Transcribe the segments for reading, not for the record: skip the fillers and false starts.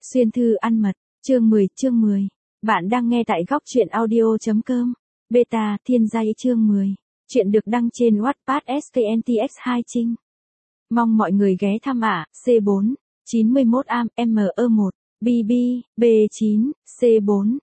Xuyên thư ăn mật, chương 10. Bạn đang nghe tại góc truyện audio.com. Beta, Thiên Giai chương 10. Chuyện được đăng trên Wattpad SKNTX2 Trinh. Mong mọi người ghé thăm ạ. C4, 91 am, ME1, BB, B9, C4,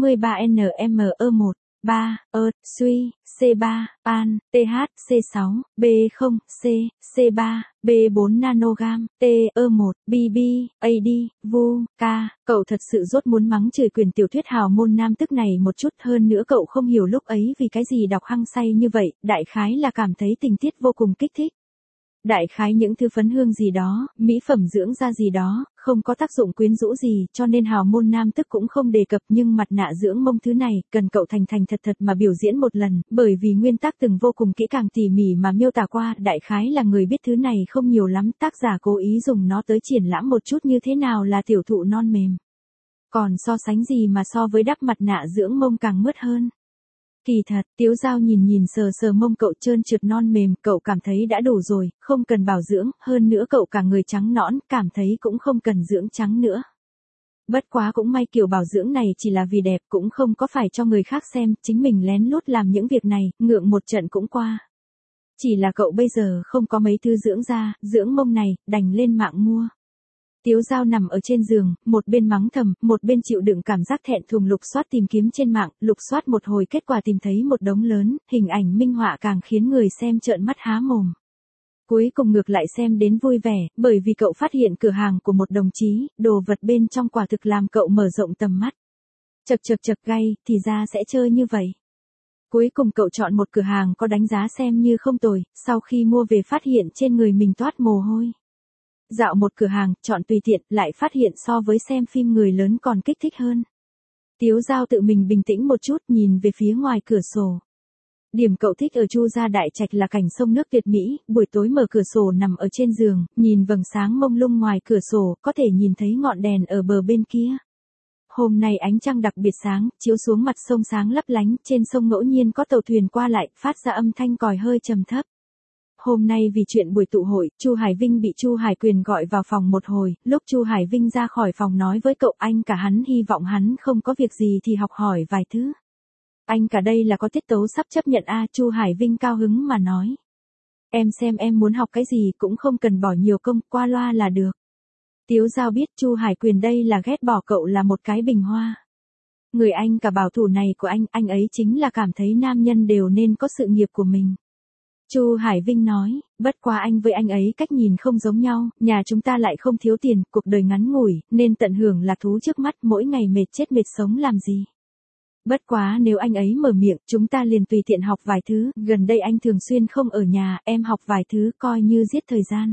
83NME1, 3, Suy, C3, Pan, TH, C6, B0, C, C3, B4 nanogam, TE1, BB, AD, Vu, K. Cậu thật sự rốt muốn mắng chửi quyền tiểu thuyết hào môn nam tức này một chút, hơn nữa cậu không hiểu lúc ấy vì cái gì đọc hăng say như vậy, đại khái là cảm thấy tình tiết vô cùng kích thích. Đại khái những thứ phấn hương gì đó, mỹ phẩm dưỡng da gì đó, không có tác dụng quyến rũ gì, cho nên hào môn nam tức cũng không đề cập, nhưng mặt nạ dưỡng mông thứ này, cần cậu thành thật mà biểu diễn một lần, bởi vì nguyên tác từng vô cùng kỹ càng tỉ mỉ mà miêu tả qua, đại khái là người biết thứ này không nhiều lắm, tác giả cố ý dùng nó tới triển lãm một chút như thế nào là tiểu thụ non mềm. Còn so sánh gì mà so với đắp mặt nạ dưỡng mông càng mướt hơn. Kỳ thật, Tiếu Giao nhìn sờ mông cậu trơn trượt non mềm, cậu cảm thấy đã đủ rồi, không cần bảo dưỡng, hơn nữa cậu cả người trắng nõn, cảm thấy cũng không cần dưỡng trắng nữa. Bất quá cũng may kiểu bảo dưỡng này chỉ là vì đẹp, cũng không có phải cho người khác xem, chính mình lén lút làm những việc này, ngượng một trận cũng qua. Chỉ là cậu bây giờ không có mấy thứ dưỡng da, dưỡng mông này, đành lên mạng mua. Tiếu Giao nằm ở trên giường, một bên mắng thầm, một bên chịu đựng cảm giác thẹn thùng lục soát tìm kiếm trên mạng, lục soát một hồi kết quả tìm thấy một đống lớn, hình ảnh minh họa càng khiến người xem trợn mắt há mồm. Cuối cùng ngược lại xem đến vui vẻ, bởi vì cậu phát hiện cửa hàng của một đồng chí, đồ vật bên trong quả thực làm cậu mở rộng tầm mắt. Chật gay, thì ra sẽ chơi như vậy. Cuối cùng cậu chọn một cửa hàng có đánh giá xem như không tồi, sau khi mua về phát hiện trên người mình toát mồ hôi. Dạo một cửa hàng, chọn tùy tiện, lại phát hiện so với xem phim người lớn còn kích thích hơn. Tiếu Giao tự mình bình tĩnh một chút, nhìn về phía ngoài cửa sổ. Điểm cậu thích ở Chu Gia Đại Trạch là cảnh sông nước tuyệt mỹ, buổi tối mở cửa sổ nằm ở trên giường, nhìn vầng sáng mông lung ngoài cửa sổ, có thể nhìn thấy ngọn đèn ở bờ bên kia. Hôm nay ánh trăng đặc biệt sáng, chiếu xuống mặt sông sáng lấp lánh, trên sông ngẫu nhiên có tàu thuyền qua lại, phát ra âm thanh còi hơi trầm thấp. Hôm nay vì chuyện buổi tụ hội, Chu Hải Vinh bị Chu Hải Quyền gọi vào phòng một hồi, lúc Chu Hải Vinh ra khỏi phòng nói với cậu anh cả hắn hy vọng hắn không có việc gì thì học hỏi vài thứ. Anh cả đây là có tiết tấu sắp chấp nhận Chu Hải Vinh cao hứng mà nói. Em xem em muốn học cái gì cũng không cần bỏ nhiều công, qua loa là được. Tiếu Giao biết Chu Hải Quyền đây là ghét bỏ cậu là một cái bình hoa. Người anh cả bảo thủ này của anh ấy chính là cảm thấy nam nhân đều nên có sự nghiệp của mình. Chu Hải Vinh nói, bất quá anh với anh ấy cách nhìn không giống nhau, nhà chúng ta lại không thiếu tiền, cuộc đời ngắn ngủi, nên tận hưởng là thú trước mắt, mỗi ngày mệt chết mệt sống làm gì. Bất quá nếu anh ấy mở miệng, chúng ta liền tùy tiện học vài thứ, gần đây anh thường xuyên không ở nhà, em học vài thứ coi như giết thời gian.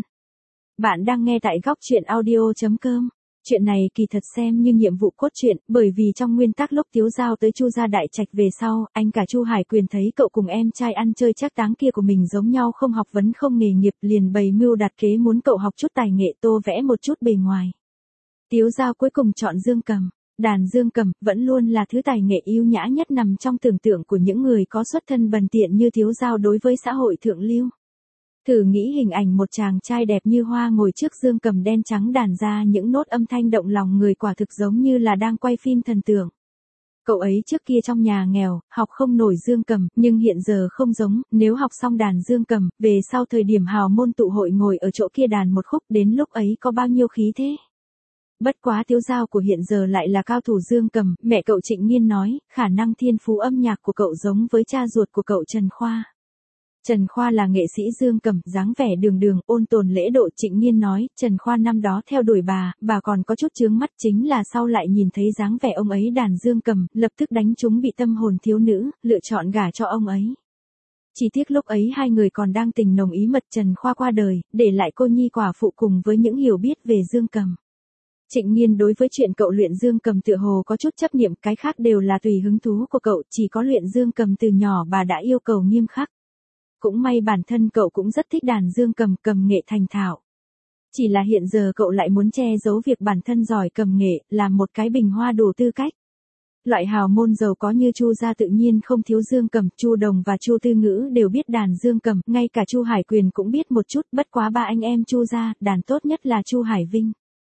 Bạn đang nghe tại góc truyện audio.com. Chuyện này kỳ thật xem như nhiệm vụ cốt truyện, bởi vì trong nguyên tắc lúc Tiếu Giao tới Chu Gia Đại Trạch về sau, anh cả Chu Hải Quyền thấy cậu cùng em trai ăn chơi trác táng kia của mình giống nhau không học vấn không nghề nghiệp, liền bày mưu đặt kế muốn cậu học chút tài nghệ tô vẽ một chút bề ngoài. Tiếu Giao cuối cùng chọn dương cầm. Đàn dương cầm vẫn luôn là thứ tài nghệ yêu nhã nhất nằm trong tưởng tượng của những người có xuất thân bần tiện như Tiếu Giao đối với xã hội thượng lưu. Thử nghĩ hình ảnh một chàng trai đẹp như hoa ngồi trước dương cầm đen trắng đàn ra những nốt âm thanh động lòng người, quả thực giống như là đang quay phim thần tượng. Cậu ấy trước kia trong nhà nghèo, học không nổi dương cầm, nhưng hiện giờ không giống, nếu học xong đàn dương cầm, về sau thời điểm hào môn tụ hội ngồi ở chỗ kia đàn một khúc, đến lúc ấy có bao nhiêu khí thế. Bất quá Tiếu Giao của hiện giờ lại là cao thủ dương cầm, mẹ cậu Trịnh Nghiên nói, khả năng thiên phú âm nhạc của cậu giống với cha ruột của cậu Trần Khoa. Trần Khoa là nghệ sĩ dương cầm, dáng vẻ đường ôn tồn lễ độ. Trịnh Nghiên nói, Trần Khoa năm đó theo đuổi bà còn có chút chướng mắt, chính là sau lại nhìn thấy dáng vẻ ông ấy đàn dương cầm, lập tức đánh trúng bị tâm hồn thiếu nữ, lựa chọn gả cho ông ấy. Chỉ tiếc lúc ấy hai người còn đang tình nồng ý mật, Trần Khoa qua đời, để lại cô nhi quả phụ cùng với những hiểu biết về dương cầm. Trịnh Nghiên đối với chuyện cậu luyện dương cầm tựa hồ có chút chấp niệm, cái khác đều là tùy hứng thú của cậu, chỉ có luyện dương cầm từ nhỏ bà đã yêu cầu nghiêm khắc. Cũng may bản thân cậu cũng rất thích đàn dương cầm, cầm nghệ thành thạo. Chỉ là hiện giờ cậu lại muốn che giấu việc bản thân giỏi cầm nghệ, làm một cái bình hoa đủ tư cách. Loại hào môn giàu có như Chu gia tự nhiên không thiếu dương cầm, Chu Đồng và Chu Tư Ngữ đều biết đàn dương cầm, ngay cả Chu Hải Quyền cũng biết một chút, bất quá ba anh em Chu gia, đàn tốt nhất là Chu Hải Vinh.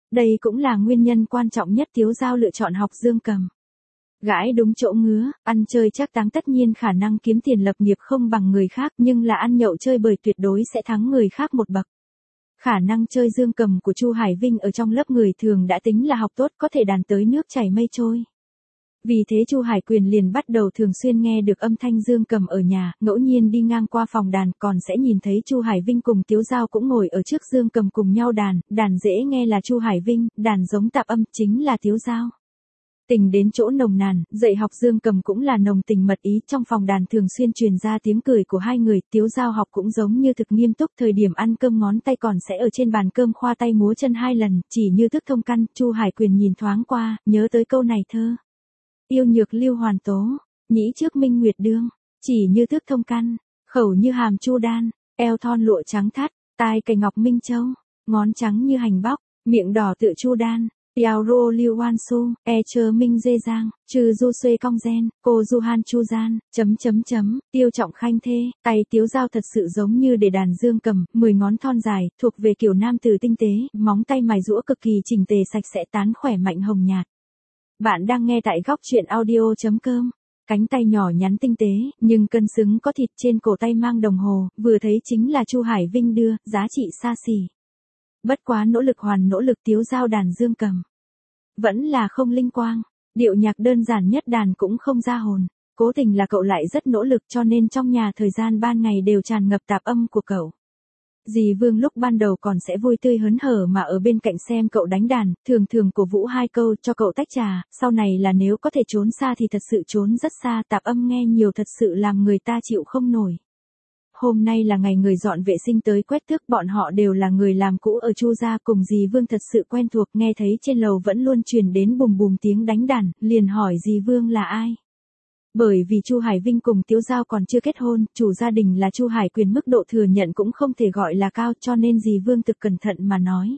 Đây cũng là nguyên nhân quan trọng nhất Tiếu Dao lựa chọn học dương cầm. Gãi đúng chỗ ngứa, ăn chơi chắc táng tất nhiên khả năng kiếm tiền lập nghiệp không bằng người khác, nhưng là ăn nhậu chơi bời tuyệt đối sẽ thắng người khác một bậc. Khả năng chơi dương cầm của Chu Hải Vinh ở trong lớp người thường đã tính là học tốt, có thể đàn tới nước chảy mây trôi. Vì thế Chu Hải Quyền liền bắt đầu thường xuyên nghe được âm thanh dương cầm ở nhà, ngẫu nhiên đi ngang qua phòng đàn còn sẽ nhìn thấy Chu Hải Vinh cùng Tiếu Dao cũng ngồi ở trước dương cầm cùng nhau đàn dễ nghe là Chu Hải Vinh, đàn giống tạp âm chính là Tiếu Dao. Tình đến chỗ nồng nàn, dạy học dương cầm cũng là nồng tình mật ý, trong phòng đàn thường xuyên truyền ra tiếng cười của hai người, Tiếu Dao học cũng giống như thực nghiêm túc, thời điểm ăn cơm ngón tay còn sẽ ở trên bàn cơm khoa tay múa chân 2 lần, chỉ như thức thông căn. Chu Hải Quyền nhìn thoáng qua, nhớ tới câu này thơ. Yêu nhược lưu hoàn tố, nhĩ trước minh nguyệt đương, chỉ như thức thông căn, khẩu như hàm chu đan, eo thon lụa trắng thắt, tai cành ngọc minh châu, ngón trắng như hành bóc, miệng đỏ tựa chu đan. Yao rô liu wan su, chơ minh dê giang, trừ du xuê cong gen, cô du han chu gian, tiêu trọng khanh thê, tay Tiếu Dao thật sự giống như để đàn dương cầm, 10 ngón thon dài, thuộc về kiểu nam tử tinh tế, móng tay mài rũa cực kỳ chỉnh tề sạch sẽ tán khỏe mạnh hồng nhạt. Bạn đang nghe tại góc truyện audio.com. Cánh tay nhỏ nhắn tinh tế, nhưng cân xứng có thịt, trên cổ tay mang đồng hồ, vừa thấy chính là Chu Hải Vinh đưa, giá trị xa xỉ. Bất quá nỗ lực Tiếu Dao đàn dương cầm. Vẫn là không linh quang, điệu nhạc đơn giản nhất đàn cũng không ra hồn. Cố tình là cậu lại rất nỗ lực cho nên trong nhà thời gian ban ngày đều tràn ngập tạp âm của cậu. Dì Vương lúc ban đầu còn sẽ vui tươi hớn hở mà ở bên cạnh xem cậu đánh đàn, thường cổ vũ 2 câu cho cậu tách trà, sau này là nếu có thể trốn xa thì thật sự trốn rất xa, tạp âm nghe nhiều thật sự làm người ta chịu không nổi. Hôm nay là ngày người dọn vệ sinh tới quét tước, bọn họ đều là người làm cũ ở Chu gia, cùng dì Vương thật sự quen thuộc, nghe thấy trên lầu vẫn luôn truyền đến bùm tiếng đánh đàn, liền hỏi dì Vương là ai. Bởi vì Chu Hải Vinh cùng Tiếu Dao còn chưa kết hôn, chủ gia đình là Chu Hải Quyền, mức độ thừa nhận cũng không thể gọi là cao, cho nên dì Vương thực cẩn thận mà nói.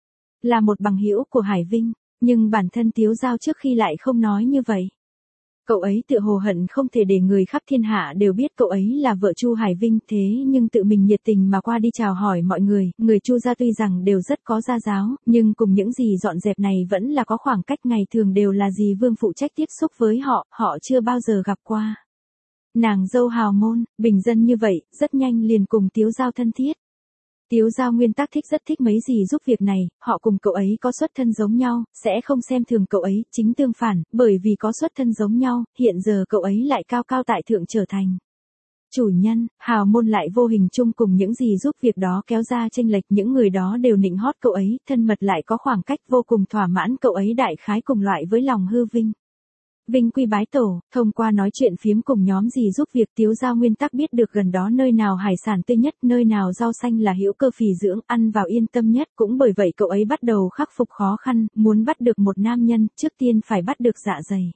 Là một bằng hữu của Hải Vinh, nhưng bản thân Tiếu Dao trước khi lại không nói như vậy. Cậu ấy tự hồ hận không thể để người khắp thiên hạ đều biết cậu ấy là vợ Chu Hải Vinh, thế nhưng tự mình nhiệt tình mà qua đi chào hỏi mọi người, người Chu gia tuy rằng đều rất có gia giáo, nhưng cùng những dì dọn dẹp này vẫn là có khoảng cách, ngày thường đều là dì Vương phụ trách tiếp xúc với họ, họ chưa bao giờ gặp qua. Nàng dâu hào môn, bình dân như vậy, rất nhanh liền cùng Tiếu Dao thân thiết. Tiếu Dao nguyên tắc rất thích mấy dì giúp việc này, họ cùng cậu ấy có xuất thân giống nhau, sẽ không xem thường cậu ấy, chính tương phản, bởi vì có xuất thân giống nhau, hiện giờ cậu ấy lại cao cao tại thượng trở thành chủ nhân, hào môn lại vô hình chung cùng những dì giúp việc đó kéo ra chênh lệch, những người đó đều nịnh hót cậu ấy, thân mật lại có khoảng cách, vô cùng thỏa mãn, cậu ấy đại khái cùng loại với lòng hư vinh. Vinh quy bái tổ, thông qua nói chuyện phiếm cùng nhóm dì giúp việc, Tiếu Dao nguyên tắc biết được gần đó nơi nào hải sản tươi nhất, nơi nào rau xanh là hữu cơ phì dưỡng, ăn vào yên tâm nhất, cũng bởi vậy cậu ấy bắt đầu khắc phục khó khăn, muốn bắt được một nam nhân, trước tiên phải bắt được dạ dày.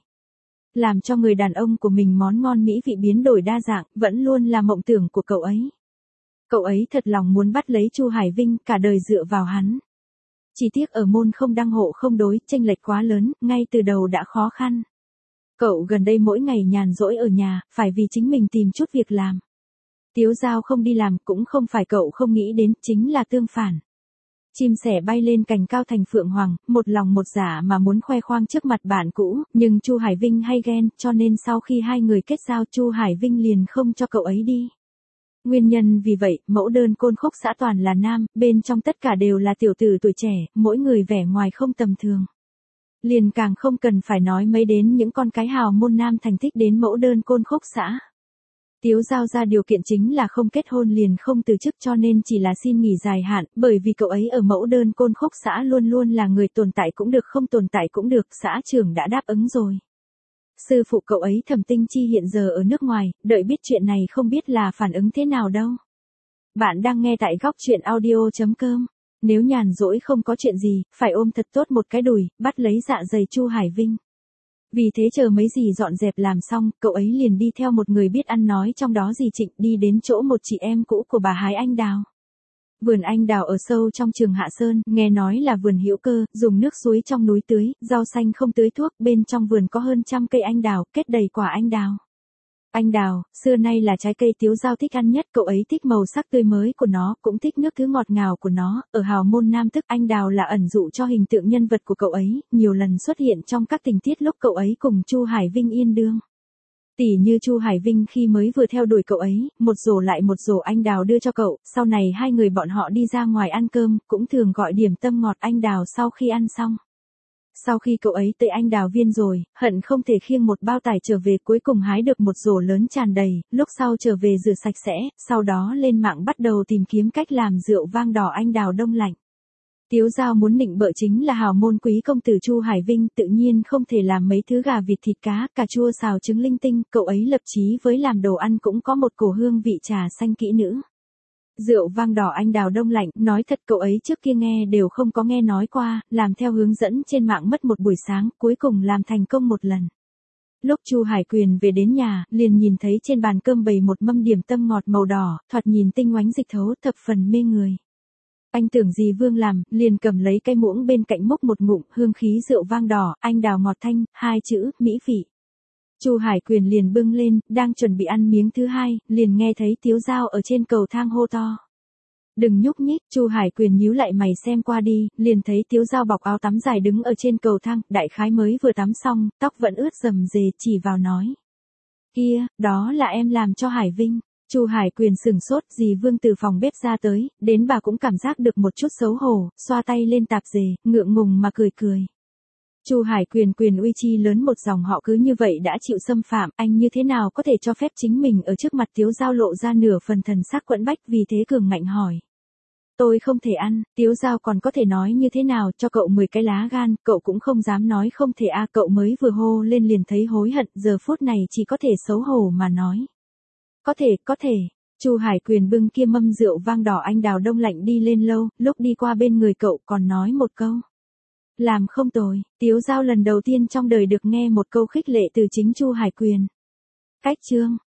Làm cho người đàn ông của mình món ngon mỹ vị biến đổi đa dạng, vẫn luôn là mộng tưởng của cậu ấy. Cậu ấy thật lòng muốn bắt lấy Chu Hải Vinh, cả đời dựa vào hắn. Chỉ tiếc ở môn không đăng hộ không đối, chênh lệch quá lớn, ngay từ đầu đã khó khăn. Cậu gần đây mỗi ngày nhàn rỗi ở nhà, phải vì chính mình tìm chút việc làm. Tiếu Dao không đi làm cũng không phải cậu không nghĩ đến, chính là tương phản. Chim sẻ bay lên cành cao thành phượng hoàng, một lòng một dạ mà muốn khoe khoang trước mặt bạn cũ, nhưng Chu Hải Vinh hay ghen, cho nên sau khi hai người kết giao, Chu Hải Vinh liền không cho cậu ấy đi. Nguyên nhân vì vậy, mẫu đơn Côn Khúc xã toàn là nam, bên trong tất cả đều là tiểu tử tuổi trẻ, mỗi người vẻ ngoài không tầm thường. Liền càng không cần phải nói mấy đến những con cái hào môn nam thành thích đến mẫu đơn Côn Khúc xã. Tiếu Dao ra điều kiện chính là không kết hôn liền không từ chức, cho nên chỉ là xin nghỉ dài hạn, bởi vì cậu ấy ở mẫu đơn Côn Khúc xã luôn luôn là người tồn tại cũng được không tồn tại cũng được, xã trưởng đã đáp ứng rồi. Sư phụ cậu ấy Thẩm Tinh Chi hiện giờ ở nước ngoài, đợi biết chuyện này không biết là phản ứng thế nào đâu. Bạn đang nghe tại góc truyện audio.com. Nếu nhàn rỗi không có chuyện gì, phải ôm thật tốt một cái đùi, bắt lấy dạ dày Chu Hải Vinh. Vì thế chờ mấy dì dọn dẹp làm xong, cậu ấy liền đi theo một người biết ăn nói trong đó dì Trịnh, đi đến chỗ một chị em cũ của bà hái anh đào. Vườn anh đào ở sâu trong trường Hạ Sơn, nghe nói là vườn hữu cơ, dùng nước suối trong núi tưới, rau xanh không tưới thuốc, bên trong vườn có hơn 100 cây anh đào, kết đầy quả anh đào. Anh đào, xưa nay là trái cây Tiếu Giao thích ăn nhất, cậu ấy thích màu sắc tươi mới của nó, cũng thích nước thứ ngọt ngào của nó. Ở hào môn nam thức, anh đào là ẩn dụ cho hình tượng nhân vật của cậu ấy, nhiều lần xuất hiện trong các tình tiết lúc cậu ấy cùng Chu Hải Vinh yên đương. Tỉ như Chu Hải Vinh khi mới vừa theo đuổi cậu ấy, một rổ lại một rổ anh đào đưa cho cậu, sau này hai người bọn họ đi ra ngoài ăn cơm, cũng thường gọi điểm tâm ngọt anh đào sau khi ăn xong. Sau khi cậu ấy tới anh đào viên rồi, hận không thể khiêng một bao tải trở về, cuối cùng hái được một rổ lớn tràn đầy, lúc sau trở về rửa sạch sẽ, sau đó lên mạng bắt đầu tìm kiếm cách làm rượu vang đỏ anh đào đông lạnh. Tiếu Giao muốn nịnh bợ chính là hào môn quý công tử Chu Hải Vinh, tự nhiên không thể làm mấy thứ gà vịt thịt cá, cà chua xào trứng linh tinh, cậu ấy lập chí với làm đồ ăn cũng có một cổ hương vị trà xanh kỹ nữ. Rượu vang đỏ anh đào đông lạnh, nói thật cậu ấy trước kia nghe đều không có nghe nói qua, làm theo hướng dẫn trên mạng mất một buổi sáng, cuối cùng làm thành công một lần. Lúc Chu Hải Quyền về đến nhà, liền nhìn thấy trên bàn cơm bày một mâm điểm tâm ngọt màu đỏ, thoạt nhìn tinh oánh dịch thấu, thập phần mê người. Anh tưởng dì Vương làm, liền cầm lấy cái muỗng bên cạnh múc một ngụm, hương khí rượu vang đỏ, anh đào ngọt thanh, hai chữ, mỹ vị. Chu Hải Quyền liền bưng lên, đang chuẩn bị ăn miếng thứ hai, liền nghe thấy Tiếu Giao ở trên cầu thang hô to. Đừng nhúc nhích, Chu Hải Quyền nhíu lại mày xem qua đi, liền thấy Tiếu Giao bọc áo tắm dài đứng ở trên cầu thang, đại khái mới vừa tắm xong, tóc vẫn ướt rầm rề, chỉ vào nói. Kia, đó là em làm cho Hải Vinh. Chu Hải Quyền sửng sốt, dì Vương từ phòng bếp ra tới, đến bà cũng cảm giác được một chút xấu hổ, xoa tay lên tạp dề, ngượng ngùng mà cười cười. Chu Hải Quyền quyền uy chi lớn một dòng họ cứ như vậy đã chịu xâm phạm, anh như thế nào có thể cho phép chính mình ở trước mặt Tiếu Giao lộ ra nửa phần thần sắc quẫn bách, vì thế cường ngạnh hỏi. Tôi không thể ăn, Tiếu Giao còn có thể nói như thế nào, cho cậu 10 cái lá gan, cậu cũng không dám nói không thể a, cậu mới vừa hô lên liền thấy hối hận, giờ phút này chỉ có thể xấu hổ mà nói. Có thể. Chu Hải Quyền bưng kia mâm rượu vang đỏ anh đào đông lạnh đi lên lâu, lúc đi qua bên người cậu còn nói một câu. Làm không tồi, Tiếu Giao lần đầu tiên trong đời được nghe một câu khích lệ từ chính Chu Hải Quyền. Cách chương.